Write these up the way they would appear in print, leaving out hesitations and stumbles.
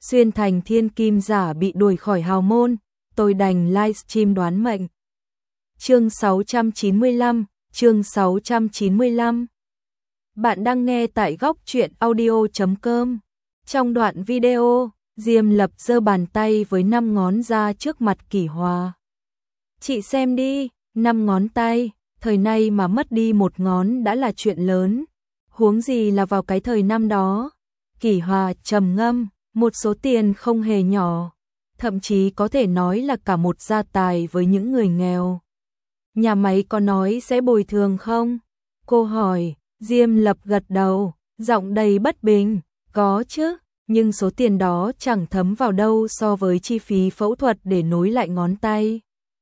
xuyên thành thiên kim giả bị đuổi khỏi hào môn, tôi đành livestream đoán mệnh. Chương 695. Bạn đang nghe tại góc truyện audio.com. Trong đoạn video, Diêm Lập giơ bàn tay với 5 ngón ra trước mặt Kỷ Hòa. Chị xem đi, 5 ngón tay, thời nay mà mất đi một ngón đã là chuyện lớn, huống gì là vào cái thời năm đó. Kỷ Hòa trầm ngâm, một số tiền không hề nhỏ, thậm chí có thể nói là cả một gia tài với những người nghèo. Nhà máy có nói sẽ bồi thường không? Cô hỏi. Diêm Lập gật đầu, giọng đầy bất bình. Có chứ, nhưng số tiền đó chẳng thấm vào đâu so với chi phí phẫu thuật để nối lại ngón tay.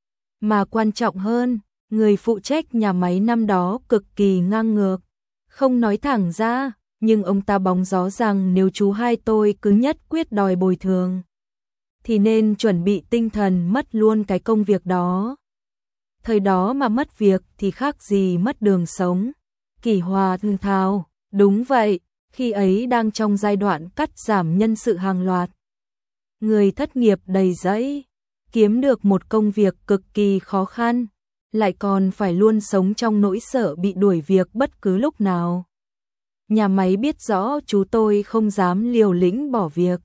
Mà quan trọng hơn, người phụ trách nhà máy năm đó cực kỳ ngang ngược. Không nói thẳng ra, nhưng ông ta bóng gió rằng nếu chú hai tôi cứ nhất quyết đòi bồi thường, thì nên chuẩn bị tinh thần mất luôn cái công việc đó. Thời đó mà mất việc thì khác gì mất đường sống. Kỷ Hòa thều thào, đúng vậy, khi ấy đang trong giai đoạn cắt giảm nhân sự hàng loạt. Người thất nghiệp đầy rẫy, kiếm được một công việc cực kỳ khó khăn, lại còn phải luôn sống trong nỗi sợ bị đuổi việc bất cứ lúc nào. Nhà máy biết rõ chú tôi không dám liều lĩnh bỏ việc,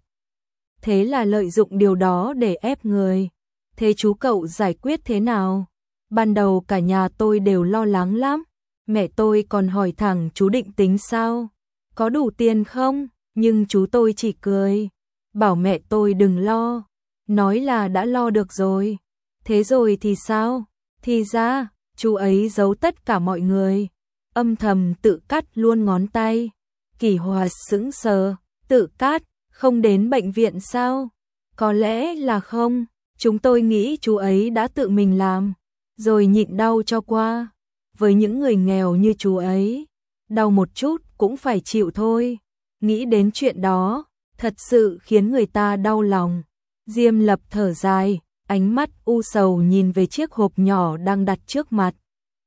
thế là lợi dụng điều đó để ép người. Thế chú cậu giải quyết thế nào? Ban đầu cả nhà tôi đều lo lắng lắm. Mẹ tôi còn hỏi thẳng chú định tính sao? Có đủ tiền không? Nhưng chú tôi chỉ cười, bảo mẹ tôi đừng lo, nói là đã lo được rồi. Thế rồi thì sao? Thì ra, chú ấy giấu tất cả mọi người, âm thầm tự cắt luôn ngón tay. Kỷ Hòa sững sờ, tự cắt, không đến bệnh viện sao? Có lẽ là không, chúng tôi nghĩ chú ấy đã tự mình làm, rồi nhịn đau cho qua. Với những người nghèo như chú ấy, đau một chút cũng phải chịu thôi. Nghĩ đến chuyện đó, thật sự khiến người ta đau lòng. Diêm Lập thở dài, ánh mắt u sầu nhìn về chiếc hộp nhỏ đang đặt trước mặt.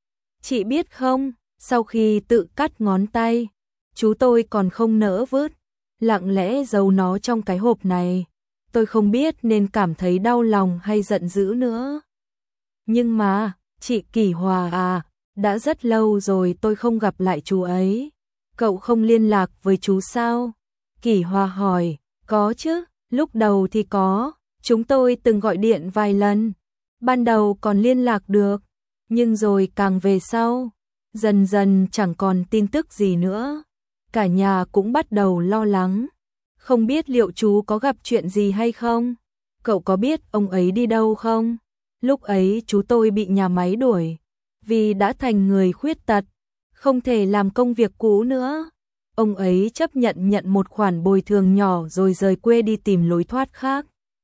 Chị biết không, sau khi tự cắt ngón tay, chú tôi còn không nỡ vứt, lặng lẽ giấu nó trong cái hộp này. Tôi không biết nên cảm thấy đau lòng hay giận dữ nữa. Nhưng mà, chị Kỷ Hòa à, đã rất lâu rồi tôi không gặp lại chú ấy. Cậu không liên lạc với chú sao? Kỷ Hòa hỏi. Có chứ, lúc đầu thì có, chúng tôi từng gọi điện vài lần. Ban đầu còn liên lạc được, nhưng rồi càng về sau, dần dần chẳng còn tin tức gì nữa. Cả nhà cũng bắt đầu lo lắng, không biết liệu chú có gặp chuyện gì hay không? Cậu có biết ông ấy đi đâu không? Lúc ấy chú tôi bị nhà máy đuổi, vì đã thành người khuyết tật, không thể làm công việc cũ nữa. Ông ấy chấp nhận một khoản bồi thường nhỏ rồi rời quê đi tìm lối thoát khác.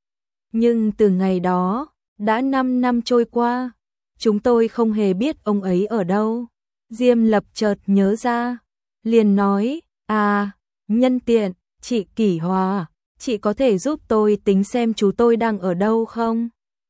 Nhưng từ ngày đó, đã 5 năm trôi qua, chúng tôi không hề biết ông ấy ở đâu. Diêm Lập chợt nhớ ra, liền nói, à, nhân tiện, chị Kỷ Hòa, chị có thể giúp tôi tính xem chú tôi đang ở đâu không?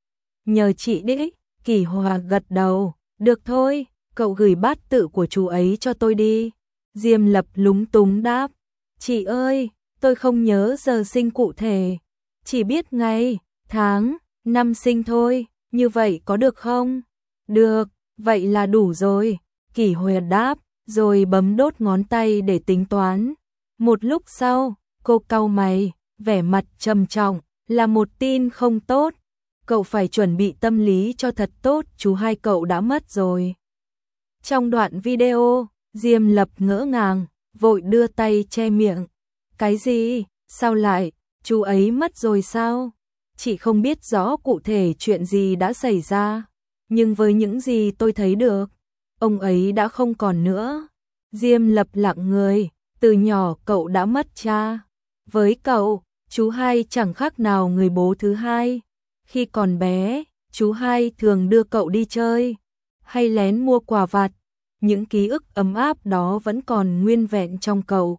Nhờ chị đi. Kỷ Hòa gật đầu. Được thôi, cậu gửi bát tự của chú ấy cho tôi đi. Diêm Lập lúng túng đáp. Chị ơi, tôi không nhớ giờ sinh cụ thể, chỉ biết ngày, tháng, năm sinh thôi, như vậy có được không? Được, vậy là đủ rồi. Kỷ Hòa đáp, rồi bấm đốt ngón tay để tính toán. Một lúc sau, cô cau mày, vẻ mặt trầm trọng, là một tin không tốt. Cậu phải chuẩn bị tâm lý cho thật tốt, chú hai cậu đã mất rồi. Trong đoạn video, Diêm Lập ngỡ ngàng, vội đưa tay che miệng. Cái gì? Sao lại? Chú ấy mất rồi sao? Chị không biết rõ cụ thể chuyện gì đã xảy ra, nhưng với những gì tôi thấy được, ông ấy đã không còn nữa. Diêm Lập lặng người, từ nhỏ cậu đã mất cha. Với cậu, chú hai chẳng khác nào người bố thứ hai. Khi còn bé, chú hai thường đưa cậu đi chơi, hay lén mua quà vặt. Những ký ức ấm áp đó vẫn còn nguyên vẹn trong cậu.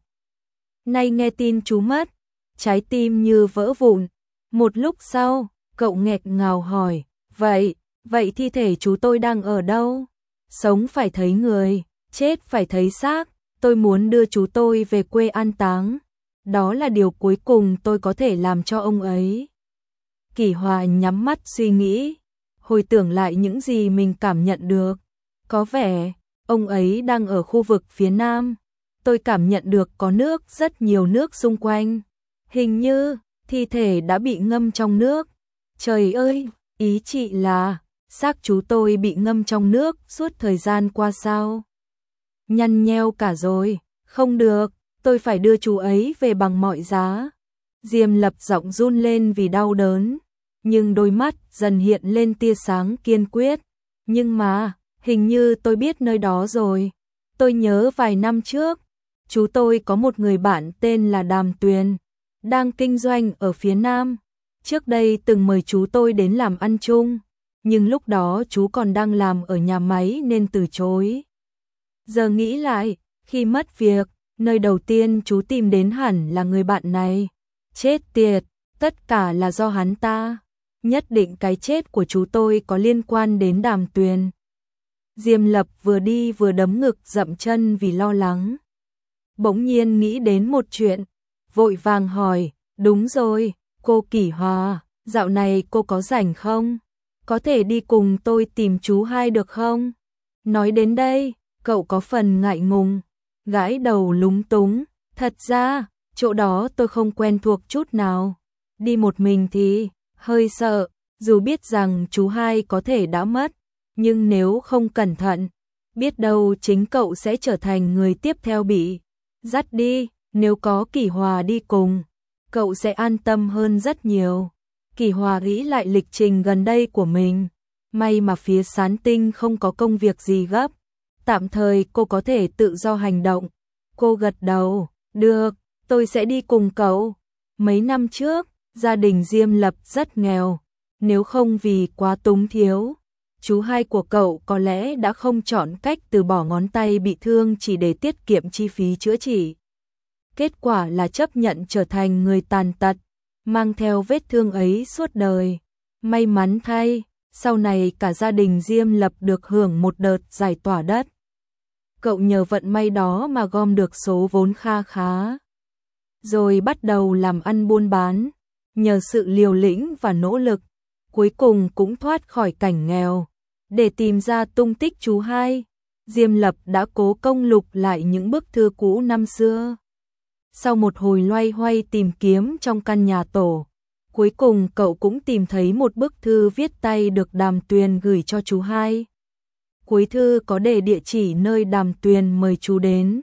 Nay nghe tin chú mất, trái tim như vỡ vụn. Một lúc sau, cậu nghẹn ngào hỏi, vậy thi thể chú tôi đang ở đâu? Sống phải thấy người, chết phải thấy xác, tôi muốn đưa chú tôi về quê an táng. Đó là điều cuối cùng tôi có thể làm cho ông ấy. Kỷ Hòa nhắm mắt suy nghĩ, hồi tưởng lại những gì mình cảm nhận được. Có vẻ, ông ấy đang ở khu vực phía nam. Tôi cảm nhận được có nước, rất nhiều nước xung quanh. Hình như, thi thể đã bị ngâm trong nước. Trời ơi, ý chị là, xác chú tôi bị ngâm trong nước suốt thời gian qua sao? Nhăn nheo cả rồi, không được, tôi phải đưa chú ấy về bằng mọi giá. Diêm Lập giọng run lên vì đau đớn, nhưng đôi mắt dần hiện lên tia sáng kiên quyết. Nhưng mà, hình như tôi biết nơi đó rồi. Tôi nhớ vài năm trước, chú tôi có một người bạn tên là Đàm Tuyền, đang kinh doanh ở phía Nam. Trước đây từng mời chú tôi đến làm ăn chung, nhưng lúc đó chú còn đang làm ở nhà máy nên từ chối. Giờ nghĩ lại, khi mất việc, nơi đầu tiên chú tìm đến hẳn là người bạn này. Chết tiệt, tất cả là do hắn ta. Nhất định cái chết của chú tôi có liên quan đến Đàm Tuyền. Diêm Lập vừa đi vừa đấm ngực dậm chân vì lo lắng. Bỗng nhiên nghĩ đến một chuyện, vội vàng hỏi, đúng rồi, cô Kỷ Hòa, dạo này cô có rảnh không? Có thể đi cùng tôi tìm chú hai được không? Nói đến đây, cậu có phần ngại ngùng, gãi đầu lúng túng, thật ra, chỗ đó tôi không quen thuộc chút nào. Đi một mình thì hơi sợ, dù biết rằng chú hai có thể đã mất, nhưng nếu không cẩn thận, biết đâu chính cậu sẽ trở thành người tiếp theo bị dắt đi. Nếu có Kỷ Hòa đi cùng, cậu sẽ an tâm hơn rất nhiều. Kỷ Hòa nghĩ lại lịch trình gần đây của mình, may mà phía Sán Tinh không có công việc gì gấp, tạm thời cô có thể tự do hành động. Cô gật đầu, được, tôi sẽ đi cùng cậu. Mấy năm trước, gia đình Diêm Lập rất nghèo, nếu không vì quá túng thiếu, chú hai của cậu có lẽ đã không chọn cách từ bỏ ngón tay bị thương chỉ để tiết kiệm chi phí chữa trị. Kết quả là chấp nhận trở thành người tàn tật, mang theo vết thương ấy suốt đời. May mắn thay, sau này cả gia đình Diêm Lập được hưởng một đợt giải tỏa đất. Cậu nhờ vận may đó mà gom được số vốn kha khá, rồi bắt đầu làm ăn buôn bán. Nhờ sự liều lĩnh và nỗ lực, cuối cùng cũng thoát khỏi cảnh nghèo. Để tìm ra tung tích chú hai, Diêm Lập đã cố công lục lại những bức thư cũ năm xưa. Sau một hồi loay hoay tìm kiếm trong căn nhà tổ, cuối cùng cậu cũng tìm thấy một bức thư viết tay được Đàm Tuyền gửi cho chú hai. Cuối thư có để địa chỉ nơi Đàm Tuyền mời chú đến.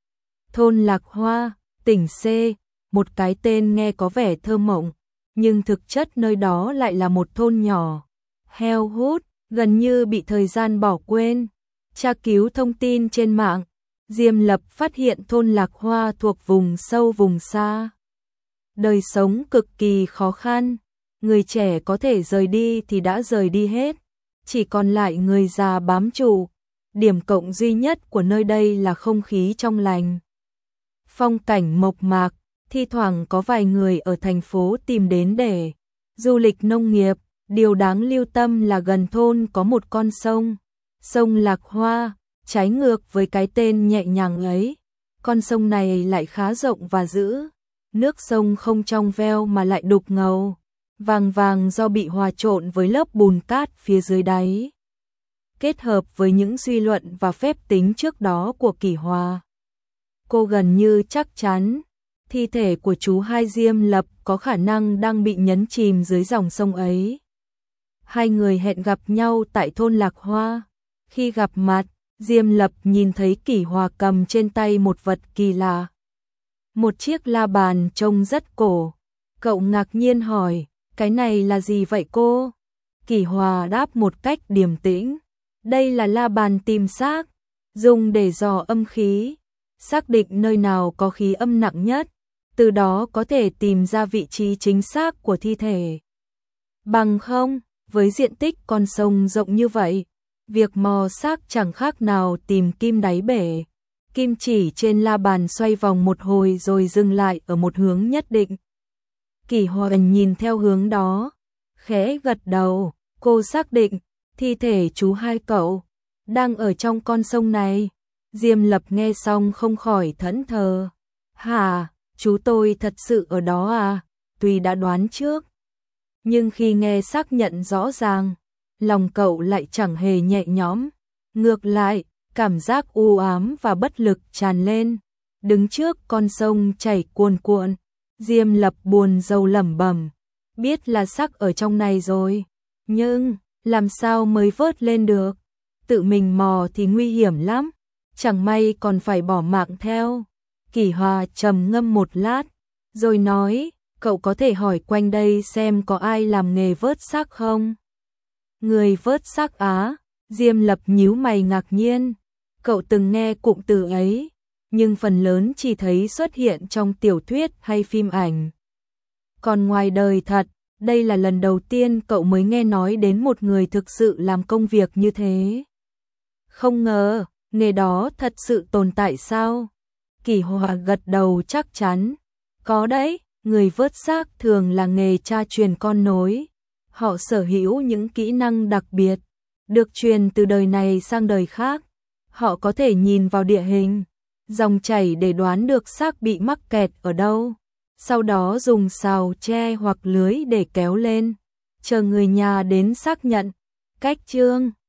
Thôn Lạc Hoa, tỉnh C, một cái tên nghe có vẻ thơ mộng, nhưng thực chất nơi đó lại là một thôn nhỏ, heo hút, gần như bị thời gian bỏ quên. Tra cứu thông tin trên mạng, Diêm Lập phát hiện thôn Lạc Hoa thuộc vùng sâu vùng xa. Đời sống cực kỳ khó khăn, người trẻ có thể rời đi thì đã rời đi hết, chỉ còn lại người già bám trụ. Điểm cộng duy nhất của nơi đây là không khí trong lành, phong cảnh mộc mạc, thi thoảng có vài người ở thành phố tìm đến để du lịch nông nghiệp. Điều đáng lưu tâm là gần thôn có một con sông, sông Lạc Hoa, trái ngược với cái tên nhẹ nhàng ấy. Con sông này lại khá rộng và dữ, nước sông không trong veo mà lại đục ngầu, vàng vàng do bị hòa trộn với lớp bùn cát phía dưới đáy. Kết hợp với những suy luận và phép tính trước đó của Kỷ Hòa, cô gần như chắc chắn thi thể của chú hai Diêm Lập có khả năng đang bị nhấn chìm dưới dòng sông ấy. Hai người hẹn gặp nhau tại thôn Lạc Hoa. Khi gặp mặt, Diêm Lập nhìn thấy Kỷ Hòa cầm trên tay một vật kỳ lạ. Một chiếc la bàn trông rất cổ. Cậu ngạc nhiên hỏi, cái này là gì vậy cô? Kỷ Hòa đáp một cách điềm tĩnh, đây là la bàn tìm xác, dùng để dò âm khí, xác định nơi nào có khí âm nặng nhất, từ đó có thể tìm ra vị trí chính xác của thi thể. Bằng không, với diện tích con sông rộng như vậy, việc mò xác chẳng khác nào tìm kim đáy bể. Kim chỉ trên la bàn xoay vòng một hồi rồi dừng lại ở một hướng nhất định. Kỷ Hòa nhìn theo hướng đó, khẽ gật đầu, cô xác định thi thể chú hai cậu đang ở trong con sông này. Diêm Lập nghe xong không khỏi thẫn thờ. Hả, Chú tôi thật sự ở đó à? Tuy đã đoán trước, nhưng khi nghe xác nhận rõ ràng, lòng cậu lại chẳng hề nhẹ nhõm. Ngược lại, cảm giác u ám và bất lực tràn lên. Đứng trước con sông chảy cuồn cuộn, Diêm Lập buồn rầu lẩm bẩm, biết là xác ở trong này rồi, nhưng làm sao mới vớt lên được? Tự mình mò thì nguy hiểm lắm, chẳng may còn phải bỏ mạng theo. Kỷ Hòa trầm ngâm một lát, rồi nói, cậu có thể hỏi quanh đây xem có ai làm nghề vớt xác không? Người vớt xác á? Diêm Lập nhíu mày ngạc nhiên. Cậu từng nghe cụm từ ấy, nhưng phần lớn chỉ thấy xuất hiện trong tiểu thuyết hay phim ảnh. Còn ngoài đời thật, đây là lần đầu tiên cậu mới nghe nói đến một người thực sự làm công việc như thế. Không ngờ, nghề đó thật sự tồn tại sao? Kỷ Hòa gật đầu chắc chắn. Có đấy, người vớt xác thường là nghề cha truyền con nối. Họ sở hữu những kỹ năng đặc biệt, được truyền từ đời này sang đời khác. Họ có thể nhìn vào địa hình, dòng chảy để đoán được xác bị mắc kẹt ở đâu. Sau đó dùng sào tre hoặc lưới để kéo lên, chờ người nhà đến xác nhận. Cách chương